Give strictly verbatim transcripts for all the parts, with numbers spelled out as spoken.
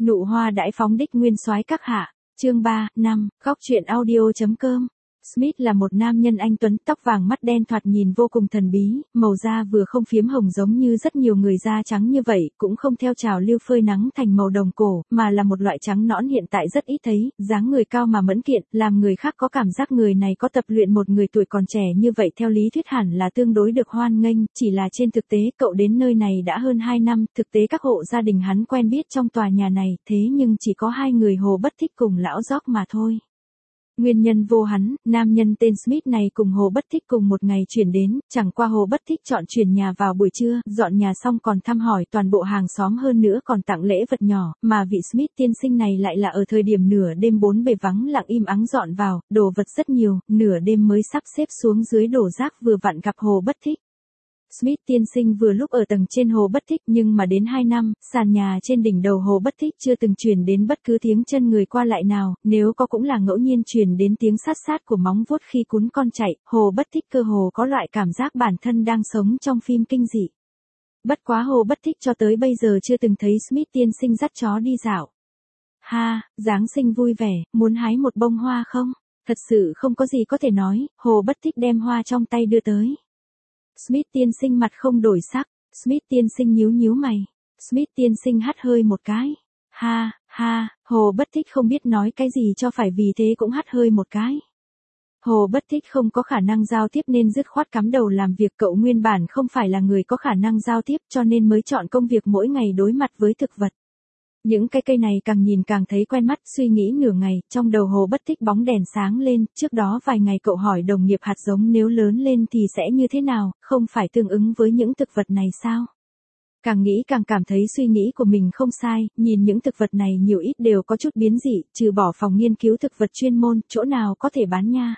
Nụ hoa đãi phóng đích nguyên soái các hạ, chương ba, năm, góc truyện audio.com. Smith là một nam nhân anh tuấn, tóc vàng mắt đen thoạt nhìn vô cùng thần bí, màu da vừa không phiếm hồng giống như rất nhiều người da trắng như vậy, cũng không theo trào lưu phơi nắng thành màu đồng cổ, mà là một loại trắng nõn hiện tại rất ít thấy, dáng người cao mà mẫn kiện, làm người khác có cảm giác người này có tập luyện một người tuổi còn trẻ như vậy theo lý thuyết hẳn là tương đối được hoan nghênh, chỉ là trên thực tế cậu đến nơi này đã hơn hai năm, thực tế các hộ gia đình hắn quen biết trong tòa nhà này, thế nhưng chỉ có hai người Hồ Bất Thích cùng lão Gióc mà thôi. Nguyên nhân vô hắn, nam nhân tên Smith này cùng Hồ Bất Thích cùng một ngày chuyển đến, chẳng qua Hồ Bất Thích chọn chuyển nhà vào buổi trưa, dọn nhà xong còn thăm hỏi toàn bộ hàng xóm hơn nữa còn tặng lễ vật nhỏ, mà vị Smith tiên sinh này lại là ở thời điểm nửa đêm bốn bề vắng lặng im ắng dọn vào, đồ vật rất nhiều, nửa đêm mới sắp xếp xuống dưới đổ rác vừa vặn gặp Hồ Bất Thích. Smith tiên sinh vừa lúc ở tầng trên Hồ Bất Thích nhưng mà đến hai năm, sàn nhà trên đỉnh đầu Hồ Bất Thích chưa từng truyền đến bất cứ tiếng chân người qua lại nào, nếu có cũng là ngẫu nhiên truyền đến tiếng sát sát của móng vuốt khi cún con chạy, Hồ Bất Thích cơ hồ có loại cảm giác bản thân đang sống trong phim kinh dị. Bất quá Hồ Bất Thích cho tới bây giờ chưa từng thấy Smith tiên sinh dắt chó đi dạo. Ha, Giáng sinh vui vẻ, muốn hái một bông hoa không? Thật sự không có gì có thể nói, Hồ Bất Thích đem hoa trong tay đưa tới. Smith tiên sinh mặt không đổi sắc, Smith tiên sinh nhíu nhíu mày, Smith tiên sinh hắt hơi một cái. Ha, ha, Hồ Bất Thích không biết nói cái gì cho phải vì thế cũng hắt hơi một cái. Hồ Bất Thích không có khả năng giao tiếp nên dứt khoát cắm đầu làm việc, cậu nguyên bản không phải là người có khả năng giao tiếp cho nên mới chọn công việc mỗi ngày đối mặt với thực vật. Những cái cây này càng nhìn càng thấy quen mắt, suy nghĩ nửa ngày, trong đầu Hồ Bất Thích bóng đèn sáng lên, trước đó vài ngày cậu hỏi đồng nghiệp hạt giống nếu lớn lên thì sẽ như thế nào, không phải tương ứng với những thực vật này sao? Càng nghĩ càng cảm thấy suy nghĩ của mình không sai, nhìn những thực vật này nhiều ít đều có chút biến dị, trừ bỏ phòng nghiên cứu thực vật chuyên môn, chỗ nào có thể bán nha.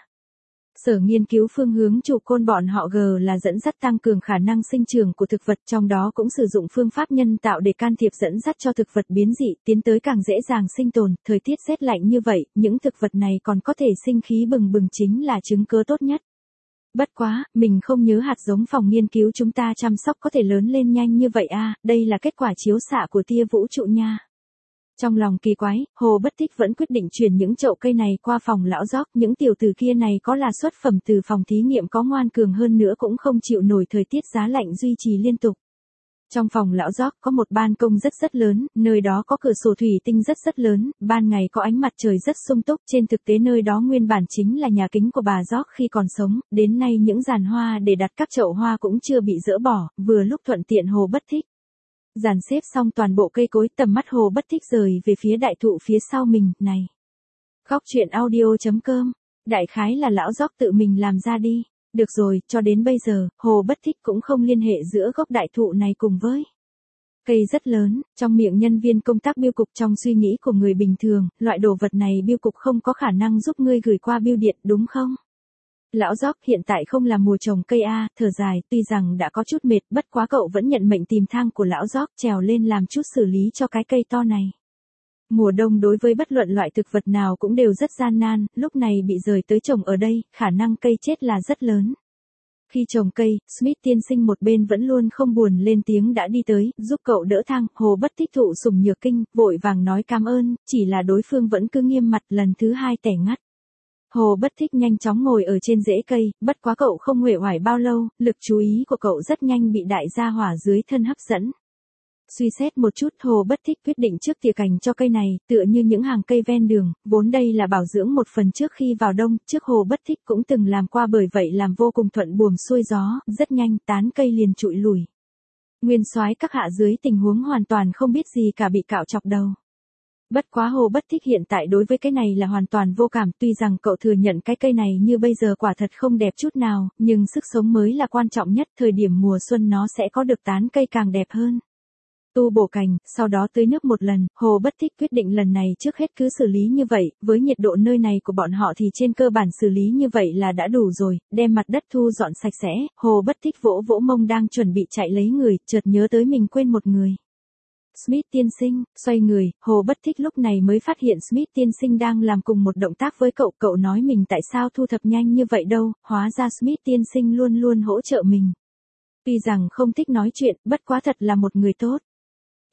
Sở nghiên cứu phương hướng chủ côn bọn họ G là dẫn dắt tăng cường khả năng sinh trưởng của thực vật, trong đó cũng sử dụng phương pháp nhân tạo để can thiệp dẫn dắt cho thực vật biến dị, tiến tới càng dễ dàng sinh tồn, thời tiết rét lạnh như vậy, những thực vật này còn có thể sinh khí bừng bừng chính là chứng cớ tốt nhất. Bất quá, mình không nhớ hạt giống phòng nghiên cứu chúng ta chăm sóc có thể lớn lên nhanh như vậy à, đây là kết quả chiếu xạ của tia vũ trụ nha. Trong lòng kỳ quái, Hồ Bất Thích vẫn quyết định chuyển những chậu cây này qua phòng lão Gióc, những tiểu tử kia này có là xuất phẩm từ phòng thí nghiệm có ngoan cường hơn nữa cũng không chịu nổi thời tiết giá lạnh duy trì liên tục. Trong phòng lão Gióc có một ban công rất rất lớn, nơi đó có cửa sổ thủy tinh rất rất lớn, ban ngày có ánh mặt trời rất sung túc, trên thực tế nơi đó nguyên bản chính là nhà kính của bà Gióc khi còn sống, đến nay những giàn hoa để đặt các chậu hoa cũng chưa bị dỡ bỏ, vừa lúc thuận tiện Hồ Bất Thích. Dàn xếp xong toàn bộ cây cối, tầm mắt Hồ Bất Thích rời về phía đại thụ phía sau mình, này. Góc truyện audio.com, đại khái là lão Gióc tự mình làm ra đi. Được rồi, cho đến bây giờ, Hồ Bất Thích cũng không liên hệ giữa gốc đại thụ này cùng với cây rất lớn, trong miệng nhân viên công tác bưu cục. Trong suy nghĩ của người bình thường, loại đồ vật này bưu cục không có khả năng giúp ngươi gửi qua bưu điện, đúng không? Lão Gióc hiện tại không là mùa trồng cây a, thở dài, tuy rằng đã có chút mệt, bất quá cậu vẫn nhận mệnh tìm thang của lão Gióc trèo lên làm chút xử lý cho cái cây to này. Mùa đông đối với bất luận loại thực vật nào cũng đều rất gian nan, lúc này bị rời tới trồng ở đây, khả năng cây chết là rất lớn. Khi trồng cây, Smith tiên sinh một bên vẫn luôn không buồn lên tiếng đã đi tới, giúp cậu đỡ thang, Hồ Bất Thích thụ sủng nhược kinh, vội vàng nói cảm ơn, chỉ là đối phương vẫn cứ nghiêm mặt, lần thứ hai tẻ ngắt. Hồ Bất Thích nhanh chóng ngồi ở trên rễ cây, bất quá cậu không uể oải bao lâu, lực chú ý của cậu rất nhanh bị đại gia hỏa dưới thân hấp dẫn. Suy xét một chút, Hồ Bất Thích quyết định trước tỉa cành cho cây này, tựa như những hàng cây ven đường, vốn đây là bảo dưỡng một phần trước khi vào đông, trước Hồ Bất Thích cũng từng làm qua bởi vậy làm vô cùng thuận buồm xuôi gió, rất nhanh tán cây liền trụi lùi. Nguyên soái các hạ dưới tình huống hoàn toàn không biết gì cả bị cạo chọc đầu. Bất quá Hồ Bất Thích hiện tại đối với cái này là hoàn toàn vô cảm, tuy rằng cậu thừa nhận cái cây này như bây giờ quả thật không đẹp chút nào, nhưng sức sống mới là quan trọng nhất, thời điểm mùa xuân nó sẽ có được tán cây càng đẹp hơn. Tu bổ cành, sau đó tưới nước một lần, Hồ Bất Thích quyết định lần này trước hết cứ xử lý như vậy, với nhiệt độ nơi này của bọn họ thì trên cơ bản xử lý như vậy là đã đủ rồi, đem mặt đất thu dọn sạch sẽ, Hồ Bất Thích vỗ vỗ mông đang chuẩn bị chạy lấy người, chợt nhớ tới mình quên một người. Smith tiên sinh, xoay người, Hồ Bất Thích lúc này mới phát hiện Smith tiên sinh đang làm cùng một động tác với cậu, cậu nói mình tại sao thu thập nhanh như vậy đâu, hóa ra Smith tiên sinh luôn luôn hỗ trợ mình. Tuy rằng không thích nói chuyện, bất quá thật là một người tốt.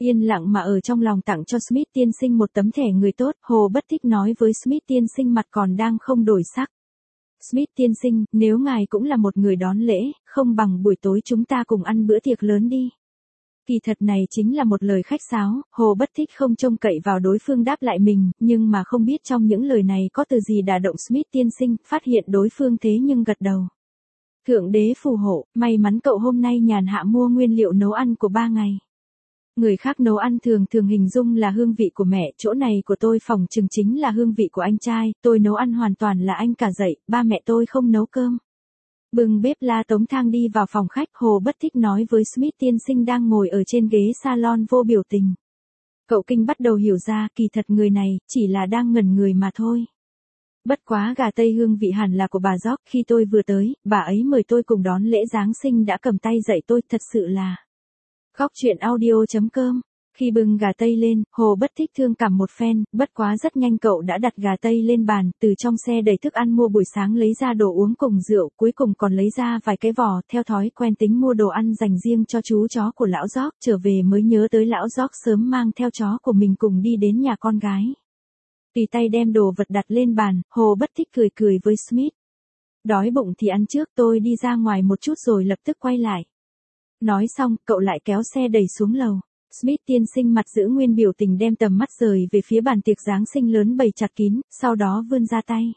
Yên lặng mà ở trong lòng tặng cho Smith tiên sinh một tấm thẻ người tốt, Hồ Bất Thích nói với Smith tiên sinh mặt còn đang không đổi sắc. Smith tiên sinh, nếu ngài cũng là một người đón lễ, không bằng buổi tối chúng ta cùng ăn bữa tiệc lớn đi. Kỳ thật này chính là một lời khách sáo, Hồ Bất Thích không trông cậy vào đối phương đáp lại mình, nhưng mà không biết trong những lời này có từ gì đả động Smith tiên sinh, phát hiện đối phương thế nhưng gật đầu. Thượng đế phù hộ, may mắn cậu hôm nay nhàn hạ mua nguyên liệu nấu ăn của ba ngày. Người khác nấu ăn thường thường hình dung là hương vị của mẹ, chỗ này của tôi phỏng chừng chính là hương vị của anh trai, tôi nấu ăn hoàn toàn là anh cả dạy, ba mẹ tôi không nấu cơm. Bưng bếp la tống thang đi vào phòng khách, Hồ Bất Thích nói với Smith tiên sinh đang ngồi ở trên ghế salon vô biểu tình. Cậu kinh bắt đầu hiểu ra, kỳ thật người này, chỉ là đang ngẩn người mà thôi. Bất quá gà tây hương vị hẳn là của bà Gióc, khi tôi vừa tới, bà ấy mời tôi cùng đón lễ Giáng sinh đã cầm tay dạy tôi, thật sự là... Khóc chuyện audio chấm com. Khi bưng gà tây lên, Hồ Bất Thích thương cảm một phen, bất quá rất nhanh cậu đã đặt gà tây lên bàn, từ trong xe đầy thức ăn mua buổi sáng lấy ra đồ uống cùng rượu, cuối cùng còn lấy ra vài cái vò, theo thói quen tính mua đồ ăn dành riêng cho chú chó của lão Gióc, trở về mới nhớ tới lão Gióc sớm mang theo chó của mình cùng đi đến nhà con gái. Tùy tay đem đồ vật đặt lên bàn, Hồ Bất Thích cười cười với Smith. Đói bụng thì ăn trước, tôi đi ra ngoài một chút rồi lập tức quay lại. Nói xong, cậu lại kéo xe đẩy xuống lầu. Smith tiên sinh mặt giữ nguyên biểu tình đem tầm mắt rời về phía bàn tiệc Giáng sinh lớn bày chặt kín, sau đó vươn ra tay.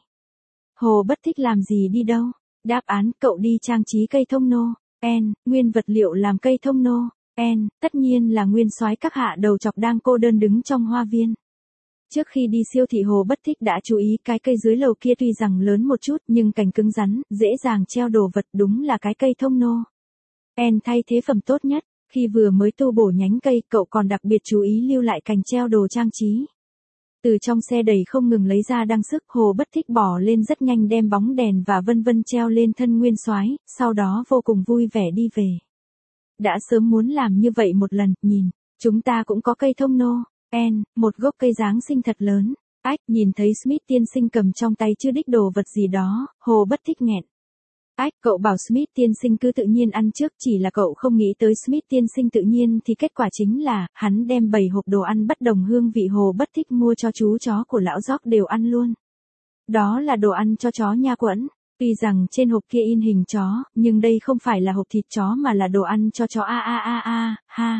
Hồ Bất Thích làm gì đi đâu? Đáp án, cậu đi trang trí cây thông nô. N, nguyên vật liệu làm cây thông nô. N, tất nhiên là nguyên soái các hạ đầu chọc đang cô đơn đứng trong hoa viên. Trước khi đi siêu thị Hồ Bất Thích đã chú ý cái cây dưới lầu kia tuy rằng lớn một chút nhưng cành cứng rắn, dễ dàng treo đồ vật, đúng là cái cây thông nô. N thay thế phẩm tốt nhất, khi vừa mới tu bổ nhánh cây, cậu còn đặc biệt chú ý lưu lại cành treo đồ trang trí. Từ trong xe đầy không ngừng lấy ra đăng sức, Hồ Bất Thích bỏ lên rất nhanh đem bóng đèn và vân vân treo lên thân nguyên soái, sau đó vô cùng vui vẻ đi về. Đã sớm muốn làm như vậy một lần, nhìn, chúng ta cũng có cây thông nô. N, một gốc cây Giáng sinh thật lớn. Ách, nhìn thấy Smith tiên sinh cầm trong tay chưa đích đồ vật gì đó, Hồ Bất Thích nghẹn. Ách, cậu bảo Smith tiên sinh cứ tự nhiên ăn trước, chỉ là cậu không nghĩ tới Smith tiên sinh tự nhiên thì kết quả chính là, hắn đem bảy hộp đồ ăn bất đồng hương vị Hồ Bất Thích mua cho chú chó của lão Gióc đều ăn luôn. Đó là đồ ăn cho chó nha quẫn. Tuy rằng trên hộp kia in hình chó, nhưng đây không phải là hộp thịt chó mà là đồ ăn cho chó a a a a, ha.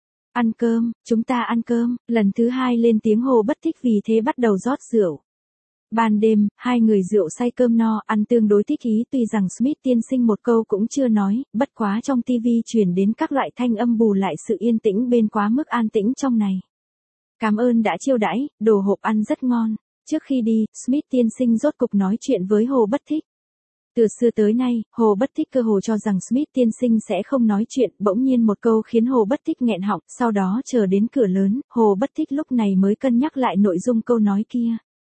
Ăn cơm, chúng ta ăn cơm, lần thứ hai lên tiếng Hồ Bất Thích vì thế bắt đầu rót rượu. Ban đêm, hai người rượu say cơm no, ăn tương đối thích ý, tuy rằng Smith tiên sinh một câu cũng chưa nói, bất quá trong tivi truyền đến các loại thanh âm bù lại sự yên tĩnh bên quá mức an tĩnh trong này. Cảm ơn đã chiêu đãi, đồ hộp ăn rất ngon. Trước khi đi, Smith tiên sinh rốt cục nói chuyện với Hồ Bất Thích. Từ xưa tới nay, Hồ Bất Thích cơ hồ cho rằng Smith tiên sinh sẽ không nói chuyện, bỗng nhiên một câu khiến Hồ Bất Thích nghẹn họng, sau đó chờ đến cửa lớn, Hồ Bất Thích lúc này mới cân nhắc lại nội dung câu nói kia.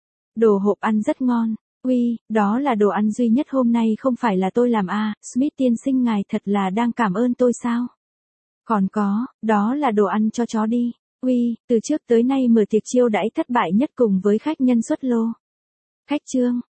Đồ hộp ăn rất ngon. Uy, đó là đồ ăn duy nhất hôm nay không phải là tôi làm à, Smith tiên sinh ngài thật là đang cảm ơn tôi sao? Còn có, đó là đồ ăn cho chó đi. Uy, từ trước tới nay mở tiệc chiêu đãi thất bại nhất cùng với khách nhân xuất lô. Khách trương,